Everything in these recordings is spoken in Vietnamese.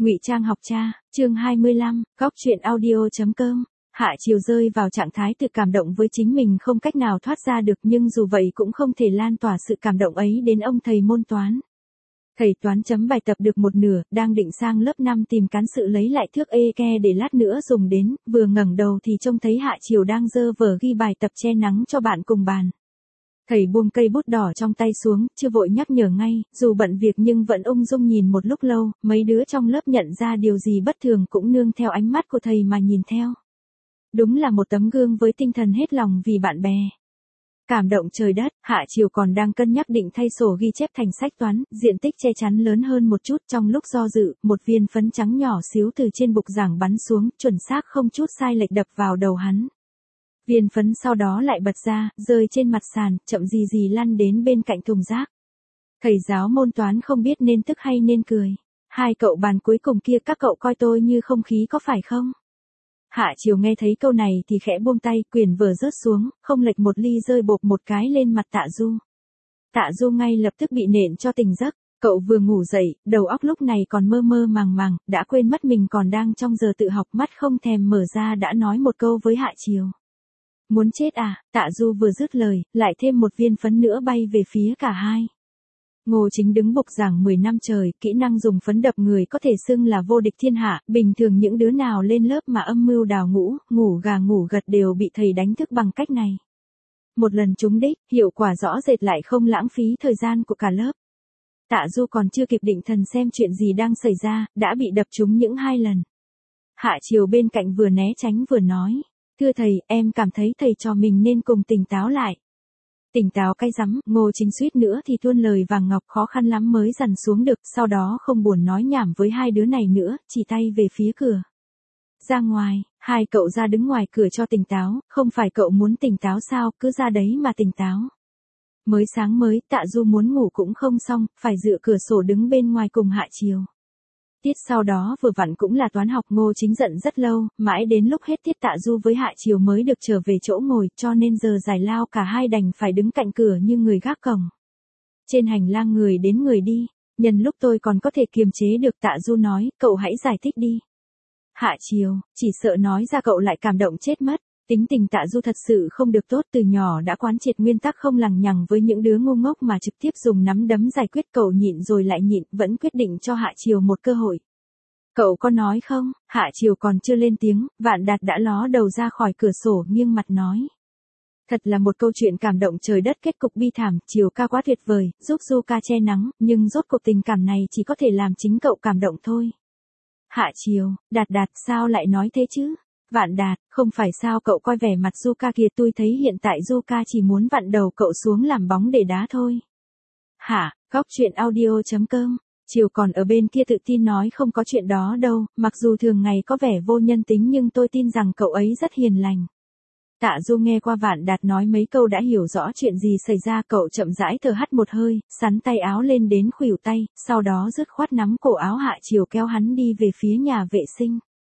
Ngụy Trang học cha, chương 25, góc truyện audio.com. Hạ Chiều rơi vào trạng thái tự cảm động với chính mình không cách nào thoát ra được, nhưng dù vậy cũng không thể lan tỏa sự cảm động ấy đến ông thầy môn toán. Thầy toán chấm bài tập được một nửa, đang định sang lớp 5 tìm cán sự lấy lại thước eke để lát nữa dùng đến, vừa ngẩng đầu thì trông thấy Hạ Chiều đang giơ vở ghi bài tập che nắng cho bạn cùng bàn. Thầy buông cây bút đỏ trong tay xuống, chưa vội nhắc nhở ngay, dù bận việc nhưng vẫn ung dung nhìn một lúc lâu, mấy đứa trong lớp nhận ra điều gì bất thường cũng nương theo ánh mắt của thầy mà nhìn theo. Đúng là một tấm gương với tinh thần hết lòng vì bạn bè. Cảm động trời đất, Hạ Chiều còn đang cân nhắc định thay sổ ghi chép thành sách toán, diện tích che chắn lớn hơn một chút. Trong lúc do dự, một viên phấn trắng nhỏ xíu từ trên bục giảng bắn xuống, chuẩn xác không chút sai lệch đập vào đầu hắn. Viên phấn sau đó lại bật ra, rơi trên mặt sàn, chậm gì gì lăn đến bên cạnh thùng rác. Thầy giáo môn toán không biết nên tức hay nên cười. Hai cậu bàn cuối cùng kia, các cậu coi tôi như không khí có phải không? Hạ Chiều nghe thấy câu này thì khẽ buông tay, quyển vở rớt xuống, không lệch một ly rơi bộp một cái lên mặt Tạ Du. Tạ Du ngay lập tức bị nện cho tỉnh giấc. Cậu vừa ngủ dậy, đầu óc lúc này còn mơ mơ màng màng, đã quên mất mình còn đang trong giờ tự học, mắt không thèm mở ra đã nói một câu với Hạ Chiều. Muốn chết à? Tạ Du vừa dứt lời, lại thêm một viên phấn nữa bay về phía cả hai. Ngô Chính đứng bục giảng 10 năm trời, kỹ năng dùng phấn đập người có thể xưng là vô địch thiên hạ, bình thường những đứa nào lên lớp mà âm mưu đào ngũ, ngủ gà ngủ gật đều bị thầy đánh thức bằng cách này. Một lần trúng đích, hiệu quả rõ rệt lại không lãng phí thời gian của cả lớp. Tạ Du còn chưa kịp định thần xem chuyện gì đang xảy ra, đã bị đập trúng những 2 lần. Hạ Chiều bên cạnh vừa né tránh vừa nói. Thưa thầy, em cảm thấy thầy trò mình nên cùng tỉnh táo lại. Tỉnh táo cái rắm, Ngô Chính suýt nữa thì tuôn lời vàng ngọc, khó khăn lắm mới dằn xuống được, sau đó không buồn nói nhảm với hai đứa này nữa, chỉ tay về phía cửa. Ra ngoài, hai cậu ra đứng ngoài cửa cho tỉnh táo, không phải cậu muốn tỉnh táo sao, cứ ra đấy mà tỉnh táo. Mới sáng mới, Tạ Du muốn ngủ cũng không xong, phải dựa cửa sổ đứng bên ngoài cùng Hạ Chiều. Tiết sau đó vừa vặn cũng là toán học. Ngô Chính giận rất lâu, mãi đến lúc hết tiết Tạ Du với Hạ Chiều mới được trở về chỗ ngồi, cho nên giờ giải lao cả hai đành phải đứng cạnh cửa như người gác cổng. Trên hành lang người đến người đi, nhân lúc tôi còn có thể kiềm chế được, Tạ Du nói, cậu hãy giải thích đi. Hạ Chiều, chỉ sợ nói ra cậu lại cảm động chết mất. Tính tình Tạ Du thật sự không được tốt, từ nhỏ đã quán triệt nguyên tắc không lằng nhằng với những đứa ngu ngốc mà trực tiếp dùng nắm đấm giải quyết. Cậu nhịn rồi lại nhịn, vẫn quyết định cho Hạ Chiều một cơ hội. Cậu có nói không? Hạ Chiều còn chưa lên tiếng, Vạn Đạt đã ló đầu ra khỏi cửa sổ nghiêng mặt nói. Thật là một câu chuyện cảm động trời đất, kết cục bi thảm. Chiều ca quá tuyệt vời, giúp Du ca che nắng, nhưng rốt cuộc tình cảm này chỉ có thể làm chính cậu cảm động thôi. Hạ Chiều, Đạt sao lại nói thế chứ? Vạn Đạt, không phải sao cậu coi vẻ mặt Du ca kìa, tôi thấy hiện tại Du ca chỉ muốn vặn đầu cậu xuống làm bóng để đá thôi. Hả? Góc truyện audio.com. Chiều còn ở bên kia tự tin nói không có chuyện đó đâu, mặc dù thường ngày có vẻ vô nhân tính nhưng tôi tin rằng cậu ấy rất hiền lành. Tạ Du nghe qua Vạn Đạt nói mấy câu đã hiểu rõ chuyện gì xảy ra, cậu chậm rãi thở hắt một hơi, sắn tay áo lên đến khuỷu tay, sau đó dứt khoát nắm cổ áo Hạ Chiều kéo hắn đi về phía nhà vệ sinh.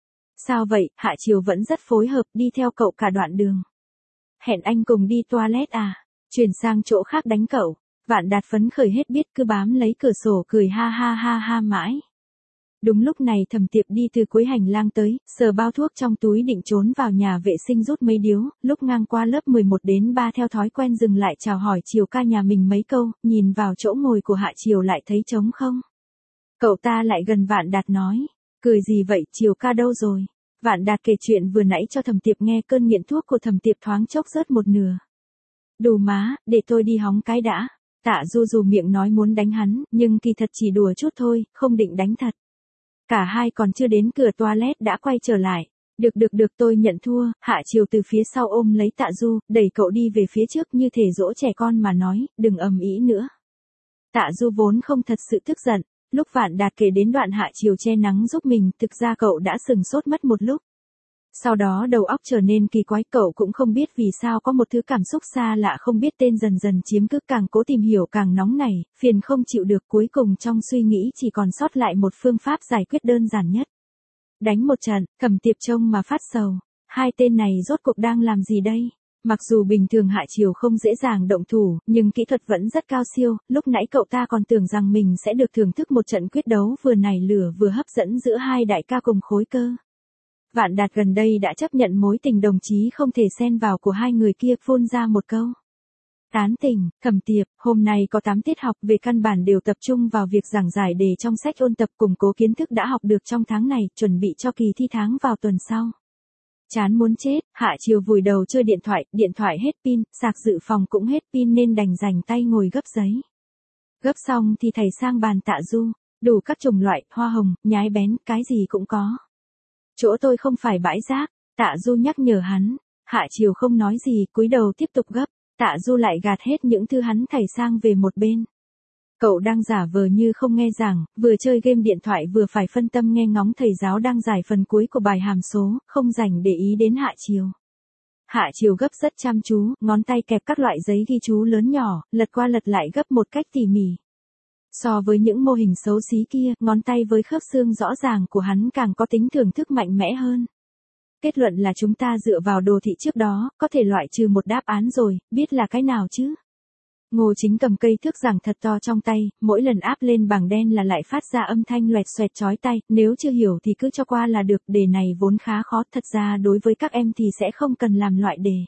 Sao vậy? Hạ Chiều vẫn rất phối hợp, đi theo cậu cả đoạn đường. Hẹn anh cùng đi toilet à? Chuyển sang chỗ khác đánh cậu. Vạn Đạt phấn khởi hết biết, cứ bám lấy cửa sổ cười ha ha ha ha mãi. Đúng lúc này Thẩm Tiệp đi từ cuối hành lang tới, sờ bao thuốc trong túi định trốn vào nhà vệ sinh rút mấy điếu, lúc ngang qua lớp 11 đến 3 theo thói quen dừng lại chào hỏi Chiều ca nhà mình mấy câu, nhìn vào chỗ ngồi của Hạ Chiều lại thấy trống không. Cậu ta lại gần Vạn Đạt nói, cười gì vậy, Chiều ca đâu rồi? Vạn Đạt kể chuyện vừa nãy cho Thẩm Tiệp nghe, cơn nghiện thuốc của Thẩm Tiệp thoáng chốc rớt một nửa. Đù má, để tôi đi hóng cái đã. Tạ Du dù miệng nói muốn đánh hắn, nhưng kỳ thật chỉ đùa chút thôi, không định đánh thật. Cả hai còn chưa đến cửa toilet đã quay trở lại. Được tôi nhận thua. Hạ Chiều từ phía sau ôm lấy Tạ Du, đẩy cậu đi về phía trước như thể dỗ trẻ con mà nói, đừng ầm ĩ nữa. Tạ Du vốn không thật sự tức giận. Lúc Vạn Đạt kể đến đoạn Hạ Chiều che nắng giúp mình, thực ra cậu đã sừng sốt mất một lúc. Sau đó đầu óc trở nên kỳ quái, cậu cũng không biết vì sao có một thứ cảm xúc xa lạ không biết tên dần dần chiếm cứ, càng cố tìm hiểu càng nóng nảy, phiền không chịu được, cuối cùng trong suy nghĩ chỉ còn sót lại một phương pháp giải quyết đơn giản nhất. Đánh một trận. Thẩm Tiệp trông mà phát sầu. Hai tên này rốt cuộc đang làm gì đây? Mặc dù bình thường Hạ Chiều không dễ dàng động thủ, nhưng kỹ thuật vẫn rất cao siêu, lúc nãy cậu ta còn tưởng rằng mình sẽ được thưởng thức một trận quyết đấu vừa nảy lửa vừa hấp dẫn giữa hai đại ca cùng khối cơ. Vạn Đạt gần đây đã chấp nhận mối tình đồng chí không thể xen vào của hai người kia, phun ra một câu. Tán tình, Thẩm Tiệp, hôm nay có 8 tiết học về căn bản đều tập trung vào việc giảng giải đề trong sách ôn tập củng cố kiến thức đã học được trong tháng này, chuẩn bị cho kỳ thi tháng vào tuần sau. Chán muốn chết, Hạ Chiều vùi đầu chơi điện thoại hết pin, sạc dự phòng cũng hết pin nên đành dành tay ngồi gấp giấy. Gấp xong thì thầy sang bàn Tạ Du, đủ các chủng loại, hoa hồng, nhái bén, cái gì cũng có. Chỗ tôi không phải bãi rác, Tạ Du nhắc nhở hắn. Hạ Chiều không nói gì, cúi đầu tiếp tục gấp. Tạ Du lại gạt hết những thứ hắn thầy sang về một bên. Cậu đang giả vờ như không nghe giảng, vừa chơi game điện thoại vừa phải phân tâm nghe ngóng thầy giáo đang giải phần cuối của bài hàm số, không rảnh để ý đến Hạ Chiều. Hạ Chiều gấp rất chăm chú, ngón tay kẹp các loại giấy ghi chú lớn nhỏ, lật qua lật lại gấp một cách tỉ mỉ. So với những mô hình xấu xí kia, ngón tay với khớp xương rõ ràng của hắn càng có tính thưởng thức mạnh mẽ hơn. Kết luận là chúng ta dựa vào đồ thị trước đó, có thể loại trừ một đáp án rồi, biết là cái nào chứ? Ngô Chính cầm cây thước giảng thật to trong tay, mỗi lần áp lên bảng đen là lại phát ra âm thanh loẹt xoẹt chói tai, nếu chưa hiểu thì cứ cho qua là được, đề này vốn khá khó, thật ra đối với các em thì sẽ không cần làm loại đề.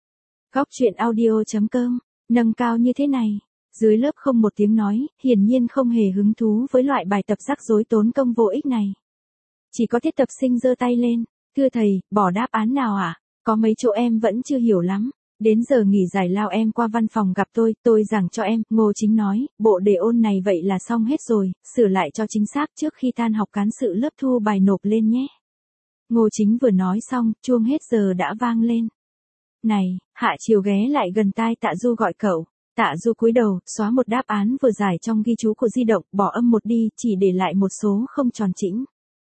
Góc truyện audio.com, nâng cao như thế này. Dưới lớp không một tiếng nói, hiển nhiên không hề hứng thú với loại bài tập rắc rối tốn công vô ích này. Chỉ có thiết tập sinh giơ tay lên, thưa thầy, bỏ đáp án nào ạ? Có mấy chỗ em vẫn chưa hiểu lắm. Đến giờ nghỉ giải lao em qua văn phòng gặp tôi giảng cho em, Ngô Chính nói, bộ đề ôn này vậy là xong hết rồi, sửa lại cho chính xác trước khi tan học cán sự lớp thu bài nộp lên nhé. Ngô Chính vừa nói xong, chuông hết giờ đã vang lên. Này, Hạ Chiều ghé lại gần tai Tạ Du gọi cậu. Tạ Du cúi đầu, xóa một đáp án vừa giải trong ghi chú của di động, bỏ âm một đi, chỉ để lại một số không tròn chỉnh.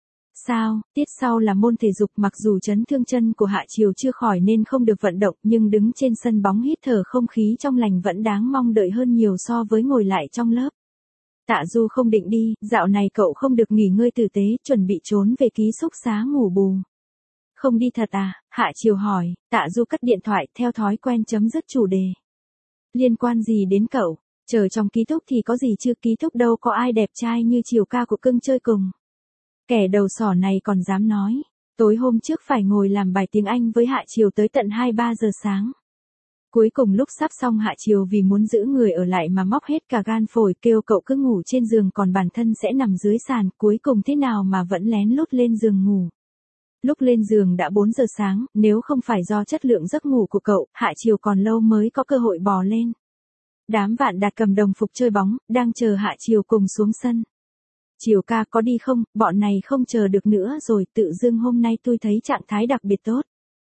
Sao, tiết sau là môn thể dục, mặc dù chấn thương chân của Hạ Chiều chưa khỏi nên không được vận động, nhưng đứng trên sân bóng hít thở không khí trong lành vẫn đáng mong đợi hơn nhiều so với ngồi lại trong lớp. Tạ Du không định đi, dạo này cậu không được nghỉ ngơi tử tế, chuẩn bị trốn về ký túc xá ngủ bù. Không đi thật à? Hạ Chiều hỏi. Tạ Du cất điện thoại, theo thói quen chấm dứt chủ đề. Liên quan gì đến cậu? Chờ trong ký túc thì có gì chứ, ký túc đâu có ai đẹp trai như Chiều ca của cưng chơi cùng. Kẻ đầu sỏ này còn dám nói. Tối hôm trước phải ngồi làm bài tiếng Anh với Hạ Chiều tới tận 2-3 giờ sáng. Cuối cùng lúc sắp xong Hạ Chiều vì muốn giữ người ở lại mà móc hết cả gan phổi, kêu cậu cứ ngủ trên giường còn bản thân sẽ nằm dưới sàn, cuối cùng thế nào mà vẫn lén lút lên giường ngủ. Lúc lên giường đã 4 giờ sáng, nếu không phải do chất lượng giấc ngủ của cậu, Hạ Chiều còn lâu mới có cơ hội bò lên. Đám Vạn Đạt cầm đồng phục chơi bóng, đang chờ Hạ Chiều cùng xuống sân. Chiều ca có đi không, bọn này không chờ được nữa rồi, tự dưng hôm nay tôi thấy trạng thái đặc biệt tốt.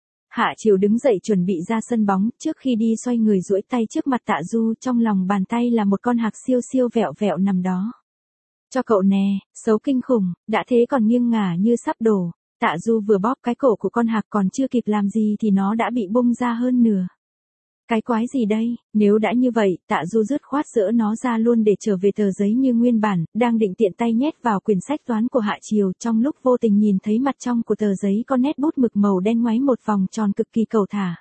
Hạ Chiều đứng dậy chuẩn bị ra sân bóng, trước khi đi xoay người duỗi tay trước mặt Tạ Du, trong lòng bàn tay là một con hạc siêu siêu vẹo vẹo nằm đó. Cho cậu nè, xấu kinh khủng, đã thế còn nghiêng ngả như sắp đổ. Tạ Du vừa bóp cái cổ của con hạc còn chưa kịp làm gì thì nó đã bị bung ra hơn nửa. Cái quái gì đây, nếu đã như vậy, Tạ Du dứt khoát dỡ nó ra luôn để trở về tờ giấy như nguyên bản, đang định tiện tay nhét vào quyển sách toán của Hạ Chiều, trong lúc vô tình nhìn thấy mặt trong của tờ giấy có nét bút mực màu đen ngoáy một vòng tròn cực kỳ cầu thả.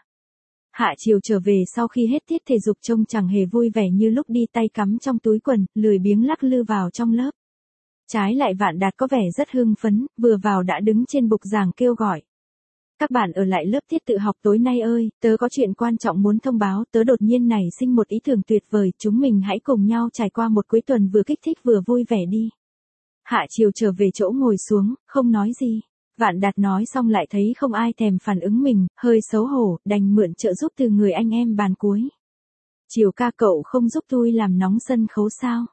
Hạ Chiều trở về sau khi hết tiết thể dục trông chẳng hề vui vẻ như lúc đi, tay cắm trong túi quần, lười biếng lắc lư vào trong lớp. Trái lại Vạn Đạt có vẻ rất hưng phấn, vừa vào đã đứng trên bục giảng kêu gọi. Các bạn ở lại lớp tiết tự học tối nay ơi, tớ có chuyện quan trọng muốn thông báo, tớ đột nhiên nảy sinh một ý tưởng tuyệt vời, chúng mình hãy cùng nhau trải qua một cuối tuần vừa kích thích vừa vui vẻ đi. Hạ Chiều trở về chỗ ngồi xuống, không nói gì. Vạn Đạt nói xong lại thấy không ai thèm phản ứng mình, hơi xấu hổ, đành mượn trợ giúp từ người anh em bàn cuối. Chiều ca, cậu không giúp tôi làm nóng sân khấu sao?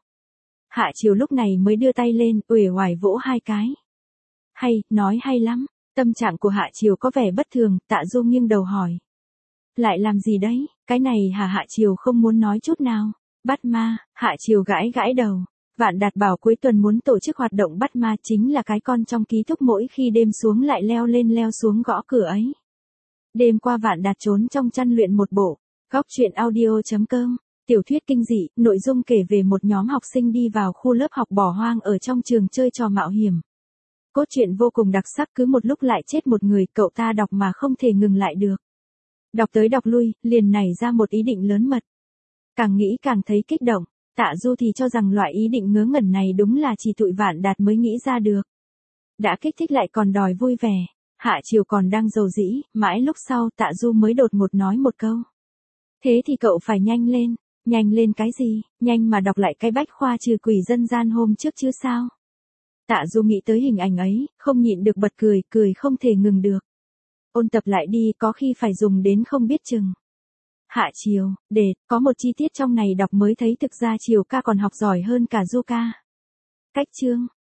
Hạ Chiều lúc này mới đưa tay lên, uể oải vỗ 2 cái. Hay, nói hay lắm. Tâm trạng của Hạ Chiều có vẻ bất thường, Tạ Du nghiêng đầu hỏi. Lại làm gì đấy, cái này hả? Hạ Chiều không muốn nói chút nào. Bắt ma, Hạ Chiều gãi gãi đầu. Vạn Đạt bảo cuối tuần muốn tổ chức hoạt động bắt ma, chính là cái con trong ký túc mỗi khi đêm xuống lại leo lên leo xuống gõ cửa ấy. Đêm qua Vạn Đạt trốn trong chăn luyện một bộ. Góc truyện audio.com, tiểu thuyết kinh dị, nội dung kể về một nhóm học sinh đi vào khu lớp học bỏ hoang ở trong trường chơi trò mạo hiểm. Cốt truyện vô cùng đặc sắc, cứ một lúc lại chết một người, cậu ta đọc mà không thể ngừng lại được. Đọc tới đọc lui, liền nảy ra một ý định lớn mật. Càng nghĩ càng thấy kích động, Tạ Du thì cho rằng loại ý định ngớ ngẩn này đúng là chỉ tụi Vạn Đạt mới nghĩ ra được. Đã kích thích lại còn đòi vui vẻ, Hạ Chiều còn đang dầu dĩ, mãi lúc sau Tạ Du mới đột ngột nói một câu. Thế thì cậu phải nhanh lên cái gì, nhanh mà đọc lại cái bách khoa trừ quỷ dân gian hôm trước chứ sao. Tạ Du nghĩ tới hình ảnh ấy, không nhịn được bật cười, cười không thể ngừng được. Ôn tập lại đi, có khi phải dùng đến không biết chừng. Hạ Chiều, có một chi tiết trong này đọc mới thấy thực ra Chiều ca còn học giỏi hơn cả Du ca. Cách chương,